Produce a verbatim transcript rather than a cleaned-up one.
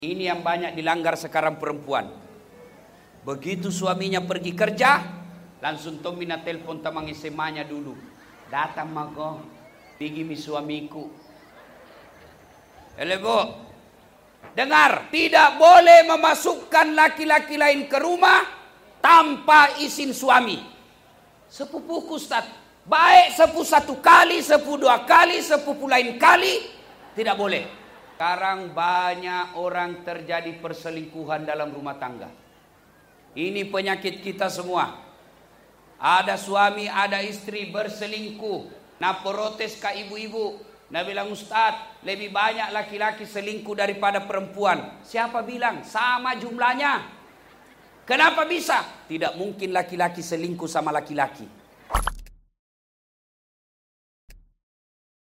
Ini yang banyak dilanggar sekarang perempuan. Begitu suaminya pergi kerja, langsung Tomina telepon tamang S M A-nya dulu. Datang mako, pergi mi suamiku. Elebo, dengar, tidak boleh memasukkan laki-laki lain ke rumah tanpa izin suami. Sepupuku Ustaz, baik sepupu satu kali, sepupu dua kali, sepupu lain kali, tidak boleh. Sekarang banyak orang terjadi perselingkuhan dalam rumah tangga. Ini penyakit kita semua. Ada suami, ada istri berselingkuh. Nah protes ke ibu-ibu. Nah bilang, Ustaz, lebih banyak laki-laki selingkuh daripada perempuan. Siapa bilang? Sama jumlahnya. Kenapa bisa? Tidak mungkin laki-laki selingkuh sama laki-laki.